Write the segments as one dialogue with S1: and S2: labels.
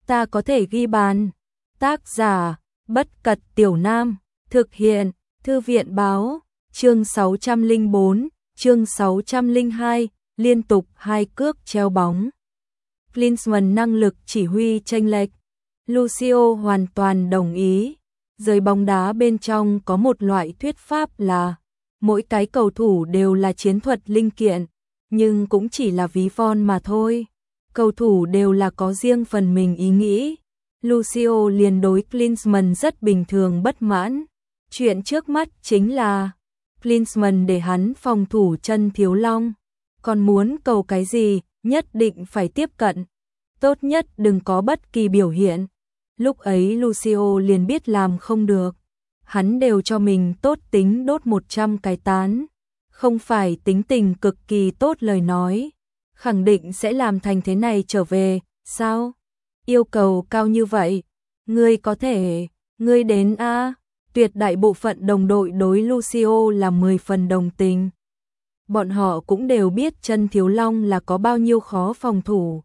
S1: ta có thể ghi bàn. Tác giả, Bất Cật Tiểu Nam, thực hiện, Thư viện báo, chương 604, chương 602, liên tục 2 cước treo bóng. Klinsmann năng lực chỉ huy chênh lệch. Lucio hoàn toàn đồng ý. Giới bóng đá bên trong có một loại thuyết pháp là mỗi cái cầu thủ đều là chiến thuật linh kiện, nhưng cũng chỉ là ví von mà thôi. Cầu thủ đều là có riêng phần mình ý nghĩ. Lucio liền đối Klinsmann rất bình thường bất mãn. Chuyện trước mắt chính là Klinsmann để hắn phòng thủ chân thiếu long. Còn muốn cầu cái gì, nhất định phải tiếp cận. Tốt nhất đừng có bất kỳ biểu hiện. Lúc ấy Lucio liền biết làm không được. Hắn đều cho mình tốt tính đốt 100 cái tán. Không phải tính tình cực kỳ tốt lời nói. Khẳng định sẽ làm thành thế này trở về, sao? Yêu cầu cao như vậy. Ngươi có thể, ngươi đến a. Tuyệt đại bộ phận đồng đội đối Lucio là 10 phần đồng tình. Bọn họ cũng đều biết chân thiếu long là có bao nhiêu khó phòng thủ.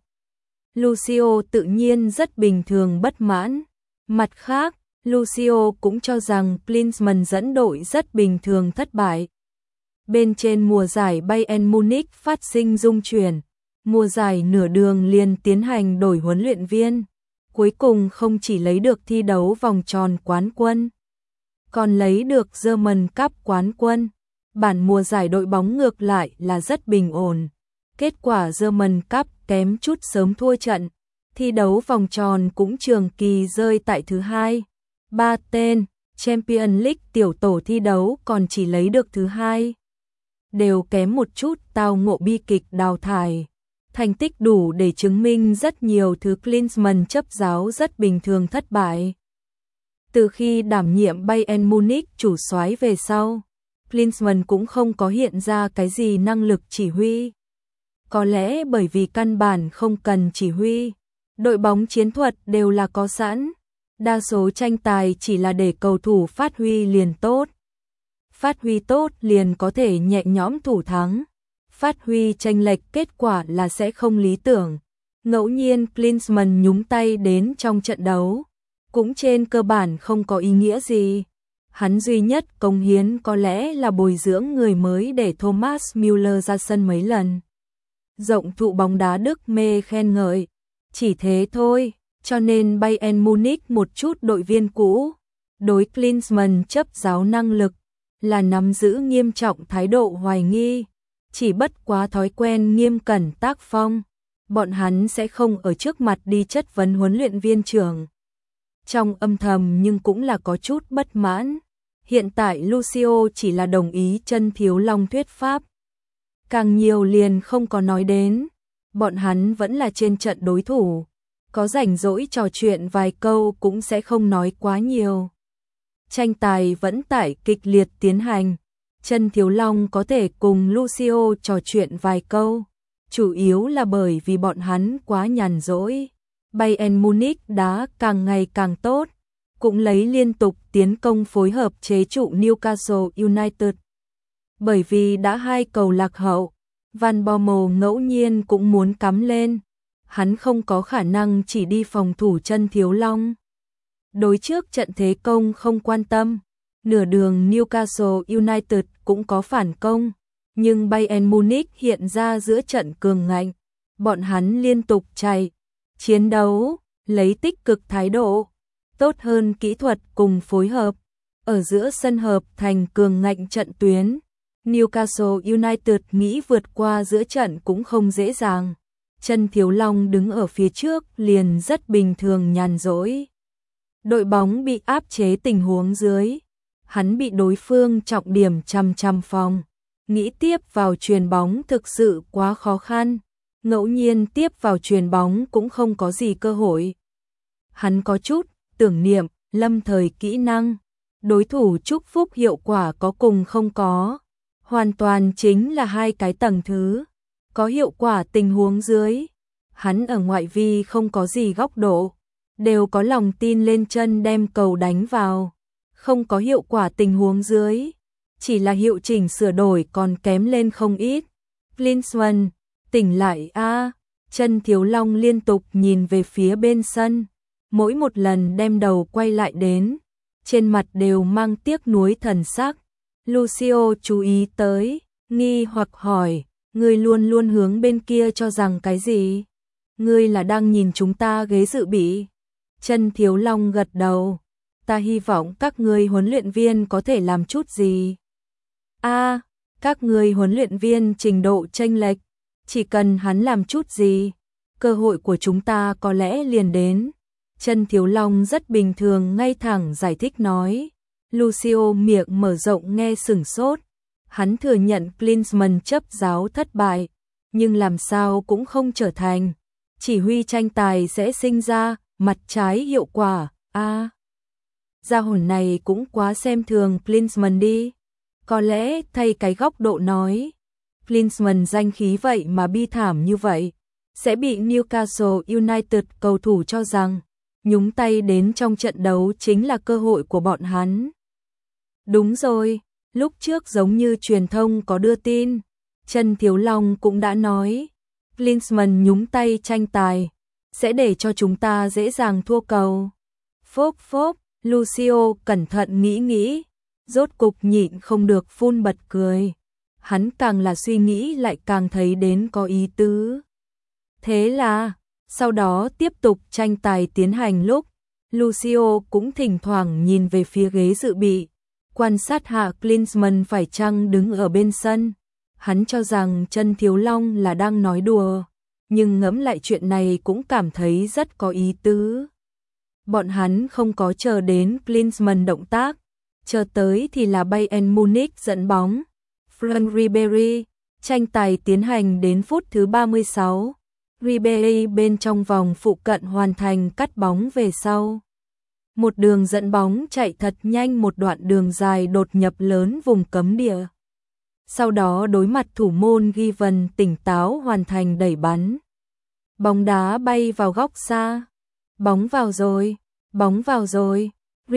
S1: Lucio tự nhiên rất bình thường bất mãn. Mặt khác, Lucio cũng cho rằng Klinsmann dẫn đội rất bình thường thất bại. Bên trên mùa giải Bayern Munich phát sinh rung chuyển. Mùa giải nửa đường liền tiến hành đổi huấn luyện viên. Cuối cùng không chỉ lấy được thi đấu vòng tròn quán quân, còn lấy được German Cup quán quân. Bản mùa giải đội bóng ngược lại là rất bình ổn. Kết quả German Cup kém chút sớm thua trận. Thi đấu vòng tròn cũng trường kỳ rơi tại thứ 2. 3 tên, Champions League tiểu tổ thi đấu còn chỉ lấy được thứ 2. Đều kém một chút tao ngộ bi kịch đào thải. Thành tích đủ để chứng minh rất nhiều thứ Klinsmann chấp giáo rất bình thường thất bại. Từ khi đảm nhiệm Bayern Munich chủ soái về sau, Klinsmann cũng không có hiện ra cái gì năng lực chỉ huy. Có lẽ bởi vì căn bản không cần chỉ huy, đội bóng chiến thuật đều là có sẵn. Đa số tranh tài chỉ là để cầu thủ phát huy liền tốt. Phát huy tốt liền có thể nhẹ nhõm thủ thắng. Phát huy chênh lệch kết quả là sẽ không lý tưởng. Ngẫu nhiên Klinsmann nhúng tay đến trong trận đấu, cũng trên cơ bản không có ý nghĩa gì. Hắn duy nhất cống hiến có lẽ là bồi dưỡng người mới để Thomas Müller ra sân mấy lần. Rộng thụ bóng đá Đức mê khen ngợi. Chỉ thế thôi, cho nên Bayern Munich một chút đội viên cũ, đối Klinsmann chấp giáo năng lực, là nắm giữ nghiêm trọng thái độ hoài nghi. Chỉ bất quá thói quen nghiêm cẩn tác phong, bọn hắn sẽ không ở trước mặt đi chất vấn huấn luyện viên trưởng. Trong âm thầm nhưng cũng là có chút bất mãn. Hiện tại Lucio chỉ là đồng ý chân thiếu long thuyết pháp. Càng nhiều liền không có nói đến. Bọn hắn vẫn là trên trận đối thủ. Có rảnh rỗi trò chuyện vài câu cũng sẽ không nói quá nhiều. Tranh tài vẫn tại kịch liệt tiến hành. Chân thiếu long có thể cùng Lucio trò chuyện vài câu. Chủ yếu là bởi vì bọn hắn quá nhàn rỗi. Bayern Munich đá càng ngày càng tốt, cũng lấy liên tục tiến công phối hợp chế trụ Newcastle United. Bởi vì đã 2 cầu lạc hậu, Van Bommel ngẫu nhiên cũng muốn cắm lên. Hắn không có khả năng chỉ đi phòng thủ chân thiếu long. Đối trước trận thế công không quan tâm. Nửa đường Newcastle United cũng có phản công, nhưng Bayern Munich hiện ra giữa trận cường ngạnh. Bọn hắn liên tục chạy, chiến đấu, lấy tích cực thái độ, tốt hơn kỹ thuật cùng phối hợp. Ở giữa sân hợp thành cường ngạnh trận tuyến. Newcastle United nghĩ vượt qua giữa trận cũng không dễ dàng. Chân thiếu long đứng ở phía trước liền rất bình thường nhàn rỗi. Đội bóng bị áp chế tình huống dưới. Hắn bị đối phương trọng điểm chằm phòng. Nghĩ tiếp vào chuyền bóng thực sự quá khó khăn. Ngẫu nhiên tiếp vào chuyền bóng cũng không có gì cơ hội. Hắn có chút tưởng niệm lâm thời kỹ năng. Đối thủ chúc phúc hiệu quả có cùng không có. Hoàn toàn chính là 2 cái tầng thứ. Có hiệu quả tình huống dưới. Hắn ở ngoại vi không có gì góc độ. Đều có lòng tin lên chân đem cầu đánh vào. Không có hiệu quả tình huống dưới. Chỉ là hiệu chỉnh sửa đổi còn kém lên không ít. Klinsmann, tỉnh lại a. Chân Thiếu Long liên tục nhìn về phía bên sân, mỗi một lần đem đầu quay lại đến, trên mặt đều mang tiếc nuối thần sắc. Lucio chú ý tới, nghi hoặc hỏi, ngươi luôn luôn hướng bên kia cho rằng cái gì? Ngươi là đang nhìn chúng ta ghế dự bị? Chân Thiếu Long gật đầu, ta hy vọng các ngươi huấn luyện viên có thể làm chút gì. Các ngươi huấn luyện viên trình độ chênh lệch, chỉ cần hắn làm chút gì, cơ hội của chúng ta có lẽ liền đến. Chân Thiếu Long rất bình thường ngay thẳng giải thích nói. Lucio miệng mở rộng nghe sửng sốt. Hắn thừa nhận Klinsmann chấp giáo thất bại, nhưng làm sao cũng không trở thành. Chỉ huy tranh tài sẽ sinh ra mặt trái hiệu quả. Gia hồn này cũng quá xem thường Klinsmann đi. Có lẽ thay cái góc độ nói, Klinsmann danh khí vậy mà bi thảm như vậy, sẽ bị Newcastle United cầu thủ cho rằng nhúng tay đến trong trận đấu chính là cơ hội của bọn hắn. Đúng rồi, lúc trước giống như truyền thông có đưa tin, Chân Thiếu Long cũng đã nói, Klinsmann nhúng tay tranh tài, sẽ để cho chúng ta dễ dàng thua cầu. Phốc phốc, Lucio cẩn thận nghĩ, rốt cục nhịn không được phun bật cười. Hắn càng là suy nghĩ lại càng thấy đến có ý tứ. Thế là, sau đó tiếp tục tranh tài tiến hành lúc, Lucio cũng thỉnh thoảng nhìn về phía ghế dự bị, quan sát hạ Klinsmann phải chăng đứng ở bên sân. Hắn cho rằng Chân Thiếu Long là đang nói đùa, nhưng ngẫm lại chuyện này cũng cảm thấy rất có ý tứ. Bọn hắn không có chờ đến Klinsmann động tác, chờ tới thì là Bayern Munich dẫn bóng. Franck Ribéry, tranh tài tiến hành đến phút thứ 36. Ribéry bên trong vòng phụ cận hoàn thành cắt bóng về sau. Một đường dẫn bóng chạy thật nhanh một đoạn đường dài đột nhập lớn vùng cấm địa. Sau đó đối mặt thủ môn Given tỉnh táo hoàn thành đẩy bắn. Bóng đá bay vào góc xa. Bóng vào rồi.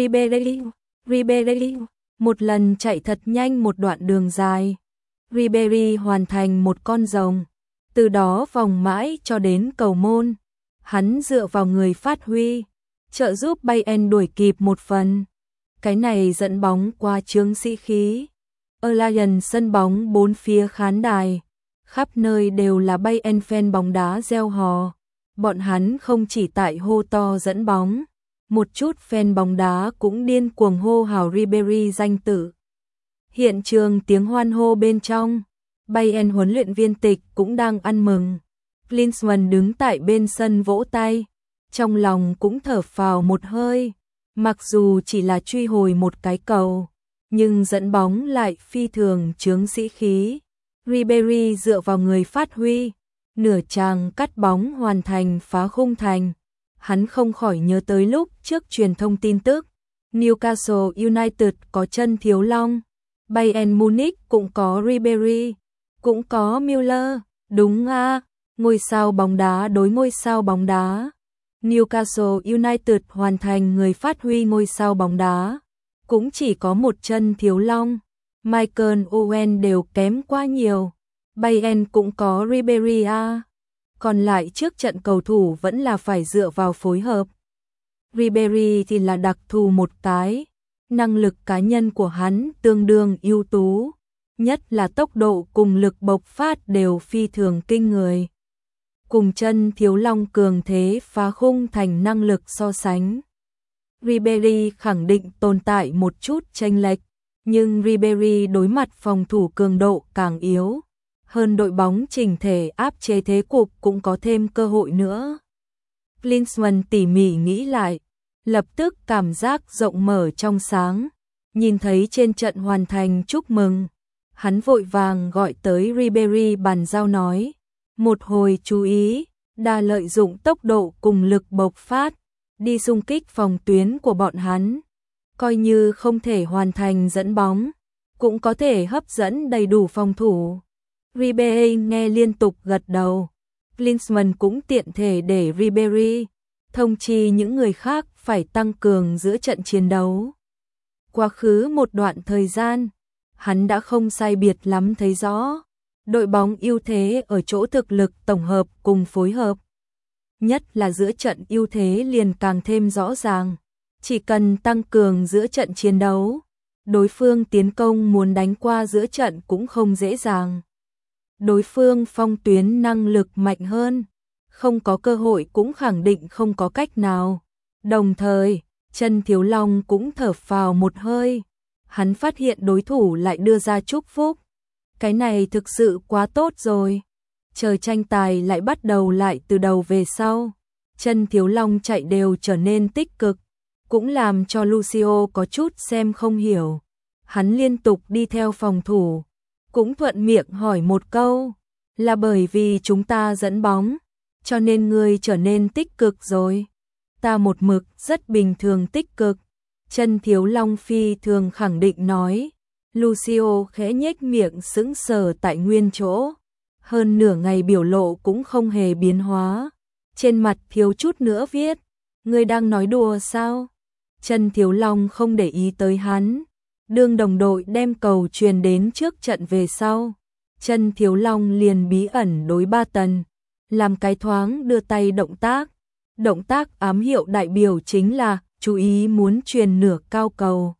S1: Ribéry, một lần chạy thật nhanh một đoạn đường dài. Ribéry hoàn thành một con rồng. Từ đó vòng mãi cho đến cầu môn. Hắn dựa vào người phát huy, trợ giúp Bayern đuổi kịp một phần. Cái này dẫn bóng qua chướng sĩ khí. Allianz sân bóng bốn phía khán đài, khắp nơi đều là Bayern fan bóng đá reo hò. Bọn hắn không chỉ tại hô to dẫn bóng, một chút fan bóng đá cũng điên cuồng hô hào Ribéry danh tự. Hiện trường tiếng hoan hô bên trong, Bayern huấn luyện viên tịch cũng đang ăn mừng. Klinsmann đứng tại bên sân vỗ tay, trong lòng cũng thở phào một hơi, mặc dù chỉ là truy hồi một cái cầu, nhưng dẫn bóng lại phi thường chướng sĩ khí. Ribéry dựa vào người phát huy, nửa chàng cắt bóng hoàn thành phá khung thành. Hắn không khỏi nhớ tới lúc trước truyền thông tin tức, Newcastle United có Chân Thiếu Long, Bayern Munich cũng có Ribéry, cũng có Müller, đúng ngôi sao bóng đá đối ngôi sao bóng đá. Newcastle United hoàn thành người phát huy ngôi sao bóng đá, cũng chỉ có một Chân Thiếu Long, Michael Owen đều kém quá nhiều. Bayern cũng có Ribéry còn lại trước trận cầu thủ vẫn là phải dựa vào phối hợp. Ribéry thì là đặc thù một cái, năng lực cá nhân của hắn tương đương ưu tú, nhất là tốc độ cùng lực bộc phát đều phi thường kinh người. Cùng Chân Thiếu Long cường thế phá khung thành năng lực so sánh, Ribéry khẳng định tồn tại một chút chênh lệch, nhưng Ribéry đối mặt phòng thủ cường độ càng yếu hơn đội bóng chỉnh thể áp chế thế cục cũng có thêm cơ hội nữa. Klinsmann tỉ mỉ nghĩ lại, lập tức cảm giác rộng mở trong sáng, nhìn thấy trên trận hoàn thành chúc mừng. Hắn vội vàng gọi tới Ribéry bàn giao nói, một hồi chú ý, đa lợi dụng tốc độ cùng lực bộc phát, đi xung kích phòng tuyến của bọn hắn. Coi như không thể hoàn thành dẫn bóng, cũng có thể hấp dẫn đầy đủ phòng thủ. Ribéry nghe liên tục gật đầu. Klinsmann cũng tiện thể để Ribéry thông chi những người khác phải tăng cường giữa trận chiến đấu. Quá khứ một đoạn thời gian, hắn đã không sai biệt lắm thấy rõ, Đội bóng ưu thế ở chỗ thực lực tổng hợp cùng phối hợp. Nhất là giữa trận ưu thế liền càng thêm rõ ràng. Chỉ cần tăng cường giữa trận chiến đấu, đối phương tiến công muốn đánh qua giữa trận cũng không dễ dàng. Đối phương phong tuyến năng lực mạnh hơn, không có cơ hội cũng khẳng định không có cách nào. Đồng thời, Chân Thiếu Long cũng thở phào một hơi. Hắn phát hiện đối thủ lại đưa ra chúc phúc. Cái này thực sự quá tốt rồi. Chờ tranh tài lại bắt đầu lại từ đầu về sau. Chân Thiếu Long chạy đều trở nên tích cực, cũng làm cho Lucio có chút xem không hiểu. Hắn liên tục đi theo phòng thủ, cũng thuận miệng hỏi một câu, là bởi vì chúng ta dẫn bóng, cho nên ngươi trở nên tích cực rồi. Ta một mực rất bình thường tích cực. Chân Thiếu Long phi thường khẳng định nói. Lucio khẽ nhếch miệng sững sờ tại nguyên chỗ. Hơn nửa ngày biểu lộ cũng không hề biến hóa. Trên mặt thiếu chút nữa viết, ngươi đang nói đùa sao? Chân Thiếu Long không để ý tới hắn. Đương đồng đội đem cầu truyền đến trước trận về sau. Chân Thiếu Long liền bí ẩn đối Ba Tần, làm cái thoáng đưa tay động tác. Động tác ám hiệu đại biểu chính là chú ý muốn truyền nửa cao cầu.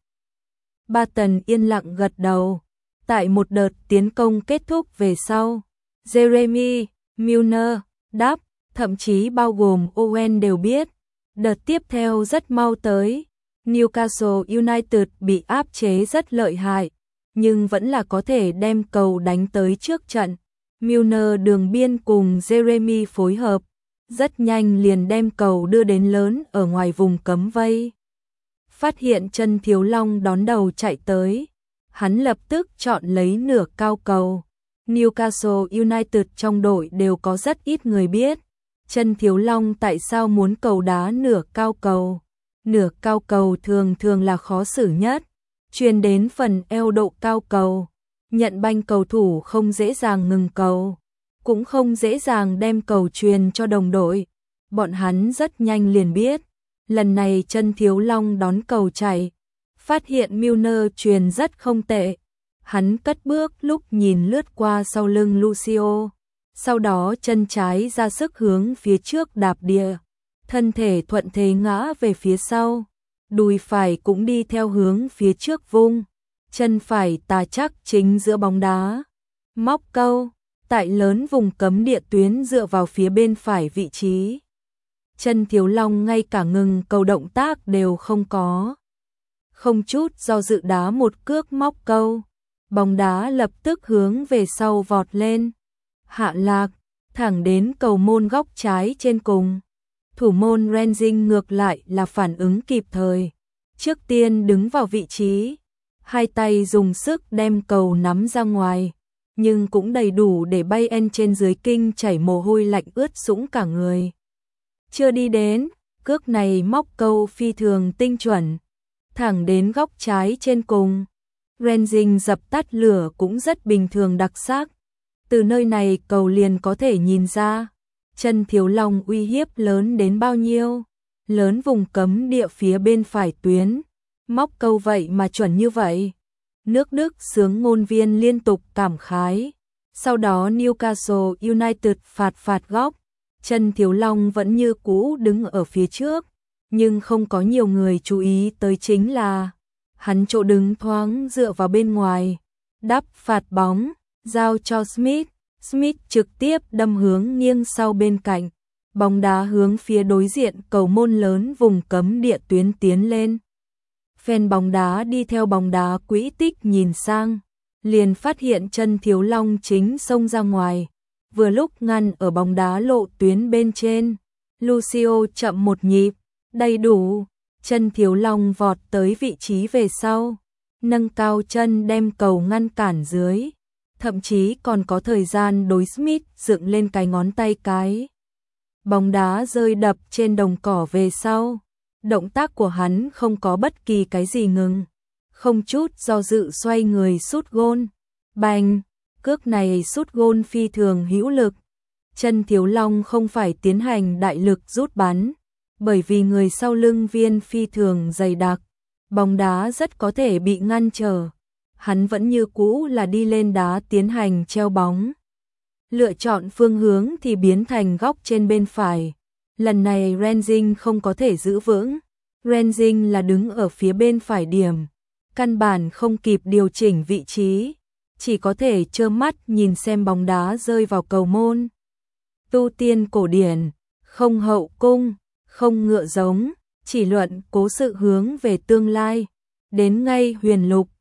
S1: Ba Tần yên lặng gật đầu. Tại một đợt tiến công kết thúc về sau, Jeremy, Milner, Đáp, thậm chí bao gồm Owen đều biết. Đợt tiếp theo rất mau tới. Newcastle United bị áp chế rất lợi hại, nhưng vẫn là có thể đem cầu đánh tới trước trận. Milner đường biên cùng Jeremy phối hợp, rất nhanh liền đem cầu đưa đến lớn ở ngoài vùng cấm vây. Phát hiện Chân Thiếu Long đón đầu chạy tới, hắn lập tức chọn lấy nửa cao cầu. Newcastle United trong đội đều có rất ít người biết Chân Thiếu Long tại sao muốn cầu đá nửa cao cầu. Nửa cao cầu thường thường là khó xử nhất, truyền đến phần eo độ cao cầu, nhận banh cầu thủ không dễ dàng ngừng cầu, cũng không dễ dàng đem cầu truyền cho đồng đội. Bọn hắn rất nhanh liền biết, lần này Chân Thiếu Long đón cầu chạy, phát hiện Milner truyền rất không tệ. Hắn cất bước lúc nhìn lướt qua sau lưng Lucio, sau đó chân trái ra sức hướng phía trước đạp địa, thân thể thuận thế ngã về phía sau, đùi phải cũng đi theo hướng phía trước vung, chân phải tà chắc chính giữa bóng đá. Móc câu, tại lớn vùng cấm địa tuyến dựa vào phía bên phải vị trí. Chân Thiếu Long ngay cả ngừng cầu động tác đều không có. Không chút do dự đá một cước móc câu. Bóng đá lập tức hướng về sau vọt lên. Hạ lạc, thẳng đến cầu môn góc trái trên cùng. Thủ môn Renzing ngược lại là phản ứng kịp thời. Trước tiên đứng vào vị trí. Hai tay dùng sức đem cầu nắm ra ngoài. Nhưng cũng đầy đủ để Bayern trên dưới kinh chảy mồ hôi lạnh ướt sũng cả người. Chưa đi đến, cước này móc câu phi thường tinh chuẩn. Thẳng đến góc trái trên cùng. Renzing dập tắt lửa cũng rất bình thường đặc sắc. Từ nơi này cầu liền có thể nhìn ra, Chân Thiếu Long uy hiếp lớn đến bao nhiêu. Lớn vùng cấm địa phía bên phải tuyến, móc câu vậy mà chuẩn như vậy. Nước Đức xướng ngôn viên liên tục cảm khái. Sau đó Newcastle United phạt góc, Chân Thiếu Long vẫn như cũ đứng ở phía trước, nhưng không có nhiều người chú ý tới chính là hắn chỗ đứng thoáng dựa vào bên ngoài. Đáp phạt bóng, giao cho Smith. Smith trực tiếp đâm hướng nghiêng sau bên cạnh. Bóng đá hướng phía đối diện cầu môn lớn vùng cấm địa tuyến tiến lên. Fan bóng đá đi theo bóng đá quỹ tích nhìn sang, liền phát hiện Chân Thiếu Long chính xông ra ngoài. Vừa lúc ngăn ở bóng đá lộ tuyến bên trên. Lucio chậm một nhịp, đầy đủ. Chân Thiếu Long vọt tới vị trí về sau, nâng cao chân đem cầu ngăn cản dưới, thậm chí còn có thời gian đối Smith dựng lên cái ngón tay cái. Bóng đá rơi đập trên đồng cỏ về sau, động tác của hắn không có bất kỳ cái gì ngừng, không chút do dự xoay người sút gôn. Bành, cước này sút gôn phi thường hữu lực. Chân Thiếu Long không phải tiến hành đại lực rút bắn, bởi vì người sau lưng viên phi thường dày đặc, bóng đá rất có thể bị ngăn trở. hắn vẫn như cũ là đi lên đá tiến hành treo bóng. Lựa chọn phương hướng thì biến thành góc trên bên phải. Lần này Renzing không có thể giữ vững. Renzing là đứng ở phía bên phải điểm, căn bản không kịp điều chỉnh vị trí, chỉ có thể trơ mắt nhìn xem bóng đá rơi vào cầu môn. Tu tiên cổ điển, không hậu cung, không ngựa giống, chỉ luận cố sự hướng về tương lai. Đến ngay huyền lục,